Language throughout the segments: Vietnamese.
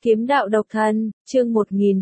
Kiếm đạo độc thân, chương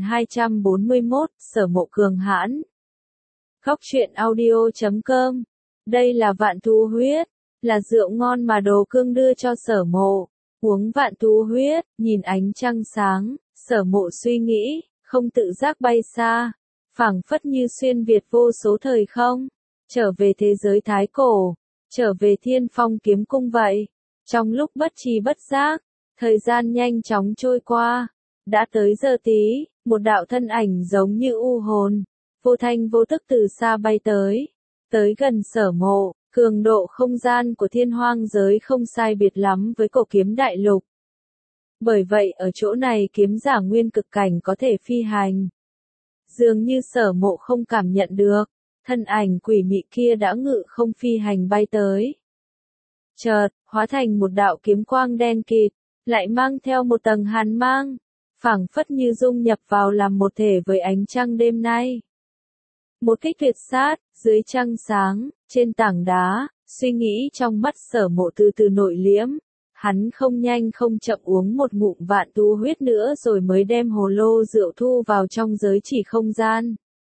1241, Sở Mộ cường hãn. Góc truyện audio.com. Đây là vạn thú huyết, là rượu ngon mà Đồ Cương đưa cho Sở Mộ. Uống vạn thú huyết, nhìn ánh trăng sáng, Sở Mộ suy nghĩ, không tự giác bay xa, phảng phất như xuyên việt vô số thời không, trở về thế giới thái cổ, trở về Thiên Phong kiếm cung vậy. Trong lúc bất tri bất giác, thời gian nhanh chóng trôi qua, đã tới giờ tí, một đạo thân ảnh giống như u hồn, vô thanh vô tức từ xa bay tới gần Sở Mộ, cường độ không gian của thiên hoang giới không sai biệt lắm với cổ kiếm đại lục. Bởi vậy ở chỗ này kiếm giả nguyên cực cảnh có thể phi hành. Dường như Sở Mộ không cảm nhận được, thân ảnh quỷ mị kia đã ngự không phi hành bay tới. Chợt, hóa thành một đạo kiếm quang đen kịt, lại mang theo một tầng hàn mang, phảng phất như dung nhập vào làm một thể với ánh trăng đêm nay. Một kích tuyệt sát, dưới trăng sáng, trên tảng đá, suy nghĩ trong mắt Sở Mộ từ từ nội liễm, hắn không nhanh không chậm uống một ngụm vạn thú huyết nữa rồi mới đem hồ lô rượu thu vào trong giới chỉ không gian.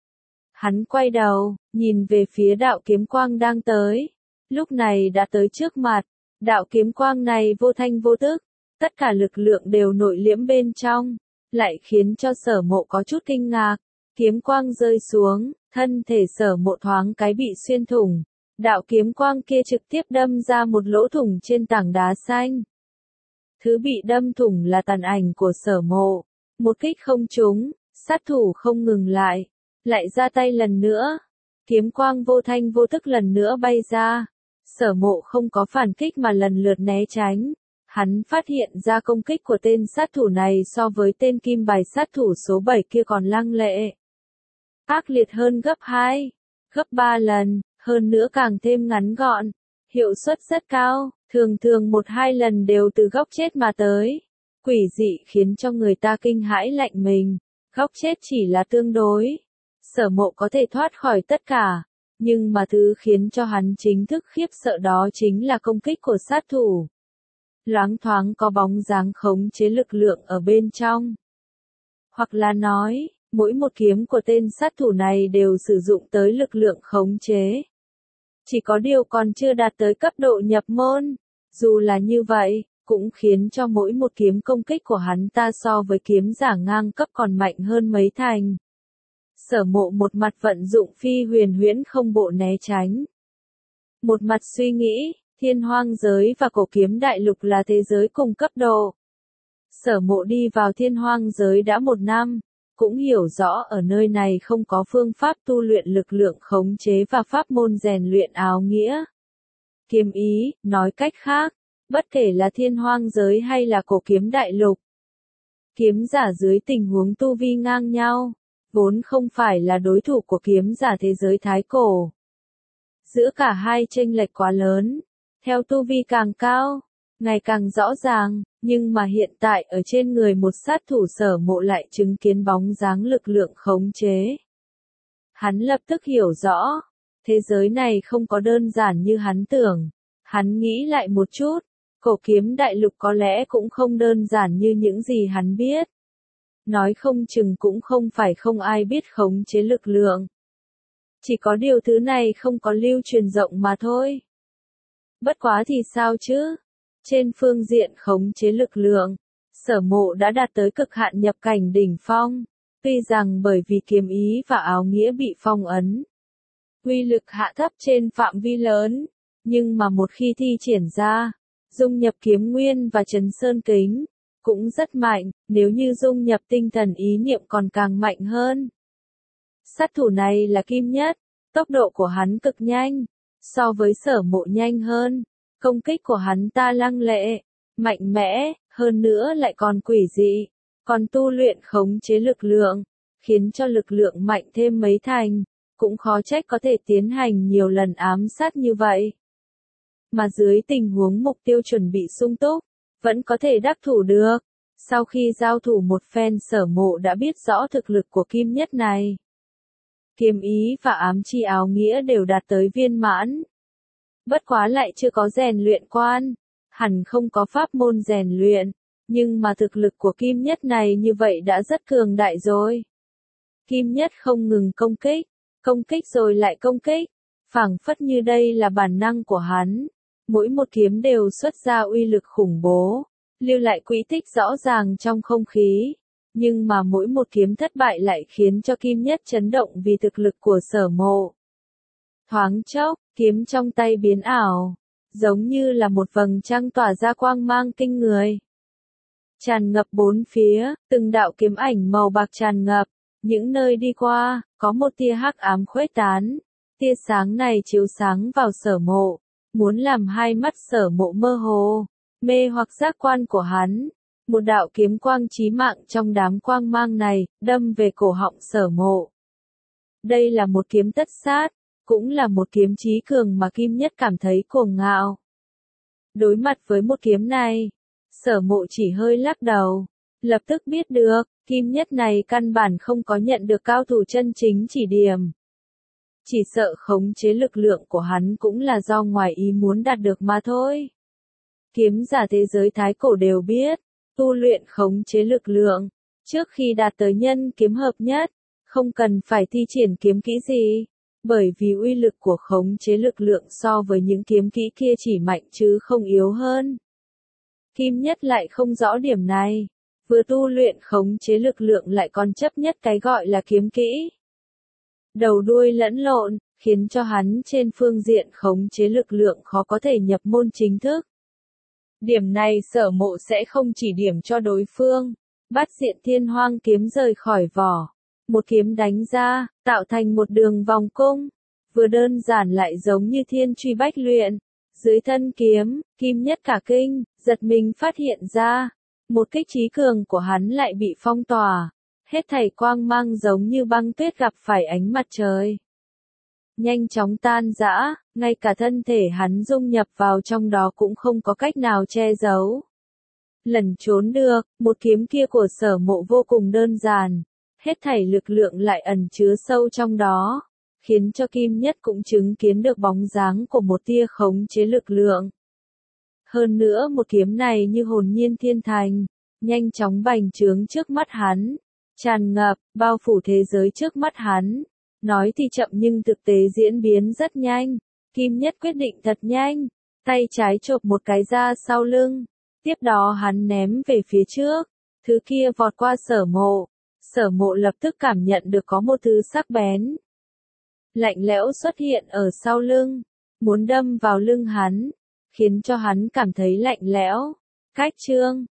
Hắn quay đầu, nhìn về phía đạo kiếm quang đang tới, lúc này đã tới trước mặt, đạo kiếm quang này vô thanh vô tức. Tất cả lực lượng đều nội liễm bên trong, lại khiến cho Sở Mộ có chút kinh ngạc. Kiếm quang rơi xuống, thân thể Sở Mộ thoáng cái bị xuyên thủng. Đạo kiếm quang kia trực tiếp đâm ra một lỗ thủng trên tảng đá xanh. Thứ bị đâm thủng là tàn ảnh của Sở Mộ. Một kích không trúng, sát thủ không ngừng lại ra tay lần nữa. Kiếm quang vô thanh vô tức lần nữa bay ra. Sở Mộ không có phản kích mà lần lượt né tránh. Hắn phát hiện ra công kích của tên sát thủ này so với tên kim bài sát thủ số 7 kia còn lăng lệ. Ác liệt hơn gấp 2, gấp 3 lần, hơn nữa càng thêm ngắn gọn, hiệu suất rất cao, thường 1-2 lần đều từ góc chết mà tới. Quỷ dị khiến cho người ta kinh hãi lạnh mình, góc chết chỉ là tương đối. Sở Mộ có thể thoát khỏi tất cả, nhưng mà thứ khiến cho hắn chính thức khiếp sợ đó chính là công kích của sát thủ. Loáng thoáng có bóng dáng khống chế lực lượng ở bên trong. Hoặc là nói, mỗi một kiếm của tên sát thủ này đều sử dụng tới lực lượng khống chế. Chỉ có điều còn chưa đạt tới cấp độ nhập môn. Dù là như vậy, cũng khiến cho mỗi một kiếm công kích của hắn ta so với kiếm giả ngang cấp còn mạnh hơn mấy thành. Sở Mộ một mặt vận dụng phi huyền huyễn không bộ né tránh. Một mặt suy nghĩ. Thiên hoang giới và cổ kiếm đại lục là thế giới cùng cấp độ. Sở Mộ đi vào thiên hoang giới đã 1 năm, cũng hiểu rõ ở nơi này không có phương pháp tu luyện lực lượng khống chế và pháp môn rèn luyện áo nghĩa. Kiếm ý, nói cách khác, bất kể là thiên hoang giới hay là cổ kiếm đại lục. Kiếm giả dưới tình huống tu vi ngang nhau, vốn không phải là đối thủ của kiếm giả thế giới thái cổ. Giữa cả hai chênh lệch quá lớn. Theo tu vi càng cao, ngày càng rõ ràng, nhưng mà hiện tại ở trên người một sát thủ Sở Mộ lại chứng kiến bóng dáng lực lượng khống chế. Hắn lập tức hiểu rõ, thế giới này không có đơn giản như hắn tưởng. Hắn nghĩ lại một chút, cổ kiếm đại lục có lẽ cũng không đơn giản như những gì hắn biết. Nói không chừng cũng không phải không ai biết khống chế lực lượng. Chỉ có điều thứ này không có lưu truyền rộng mà thôi. Bất quá thì sao chứ? Trên phương diện khống chế lực lượng, Sở Mộ đã đạt tới cực hạn nhập cảnh đỉnh phong, tuy rằng bởi vì kiếm ý và áo nghĩa bị phong ấn, uy lực hạ thấp trên phạm vi lớn, nhưng mà một khi thi triển ra, dung nhập kiếm nguyên và Trấn Sơn kính, cũng rất mạnh, nếu như dung nhập tinh thần ý niệm còn càng mạnh hơn. Sát thủ này là Kim Nhất, tốc độ của hắn cực nhanh. So với Sở Mộ nhanh hơn, công kích của hắn ta lăng lệ, mạnh mẽ, hơn nữa lại còn quỷ dị, còn tu luyện khống chế lực lượng, khiến cho lực lượng mạnh thêm mấy thành, cũng khó trách có thể tiến hành nhiều lần ám sát như vậy. Mà dưới tình huống mục tiêu chuẩn bị sung túc, vẫn có thể đắc thủ được. Sau khi giao thủ một phen Sở Mộ đã biết rõ thực lực của Kim Nhất này. Kiếm ý và ám chi áo nghĩa đều đạt tới viên mãn. Bất quá lại chưa có rèn luyện quan, hẳn không có pháp môn rèn luyện, Nhưng mà thực lực của Kim Nhất này như vậy đã rất cường đại rồi. Kim Nhất không ngừng công kích rồi lại công kích, phảng phất như đây là bản năng của hắn. Mỗi một kiếm đều xuất ra uy lực khủng bố, lưu lại quỹ tích rõ ràng trong không khí. Nhưng mà mỗi một kiếm thất bại lại khiến cho Kim Nhất chấn động vì thực lực của Sở Mộ. Thoáng chốc, kiếm trong tay biến ảo, giống như là một vầng trăng tỏa ra quang mang kinh người. Tràn ngập bốn phía, từng đạo kiếm ảnh màu bạc tràn ngập, những nơi đi qua, có một tia hắc ám khuếch tán. Tia sáng này chiếu sáng vào Sở Mộ, muốn làm hai mắt Sở Mộ mơ hồ, mê hoặc giác quan của hắn. Một đạo kiếm quang chí mạng trong đám quang mang này, đâm về cổ họng Sở Mộ. Đây là một kiếm tất sát, cũng là một kiếm chí cường mà Kim Nhất cảm thấy cuồng ngạo. Đối mặt với một kiếm này, Sở Mộ chỉ hơi lắc đầu, lập tức biết được, Kim Nhất này căn bản không có nhận được cao thủ chân chính chỉ điểm. Chỉ sợ khống chế lực lượng của hắn cũng là do ngoài ý muốn đạt được mà thôi. Kiếm giả thế giới thái cổ đều biết, tu luyện khống chế lực lượng, trước khi đạt tới nhân kiếm hợp nhất, không cần phải thi triển kiếm kỹ gì, bởi vì uy lực của khống chế lực lượng so với những kiếm kỹ kia chỉ mạnh chứ không yếu hơn. Kim Nhất lại không rõ điểm này, vừa tu luyện khống chế lực lượng lại còn chấp nhất cái gọi là kiếm kỹ. Đầu đuôi lẫn lộn, khiến cho hắn trên phương diện khống chế lực lượng khó có thể nhập môn chính thức. Điểm này Sở Mộ sẽ không chỉ điểm cho đối phương. Bát diện thiên hoang kiếm rời khỏi vỏ. Một kiếm đánh ra, tạo thành một đường vòng cung. Vừa đơn giản lại giống như thiên truy bách luyện. Dưới thân kiếm, Kim Nhất cả kinh, giật mình phát hiện ra. Một kích chí cường của hắn lại bị phong tỏa. Hết thảy quang mang giống như băng tuyết gặp phải ánh mặt trời. Nhanh chóng tan rã, ngay cả thân thể hắn dung nhập vào trong đó cũng không có cách nào che giấu. Lẩn trốn được, một kiếm kia của Sở Mộ vô cùng đơn giản, hết thảy lực lượng lại ẩn chứa sâu trong đó, khiến cho Kim Nhất cũng chứng kiến được bóng dáng của một tia khống chế lực lượng. Hơn nữa một kiếm này như hồn nhiên thiên thành, nhanh chóng bành trướng trước mắt hắn, tràn ngập, bao phủ thế giới trước mắt hắn. Nói thì chậm nhưng thực tế diễn biến rất nhanh. Kim Nhất quyết định thật nhanh, tay trái chộp một cái ra sau lưng, tiếp đó hắn ném về phía trước, thứ kia vọt qua Sở Mộ. Sở Mộ lập tức cảm nhận được có một thứ sắc bén, lạnh lẽo xuất hiện ở sau lưng, muốn đâm vào lưng hắn, khiến cho hắn cảm thấy lạnh lẽo. Cách chương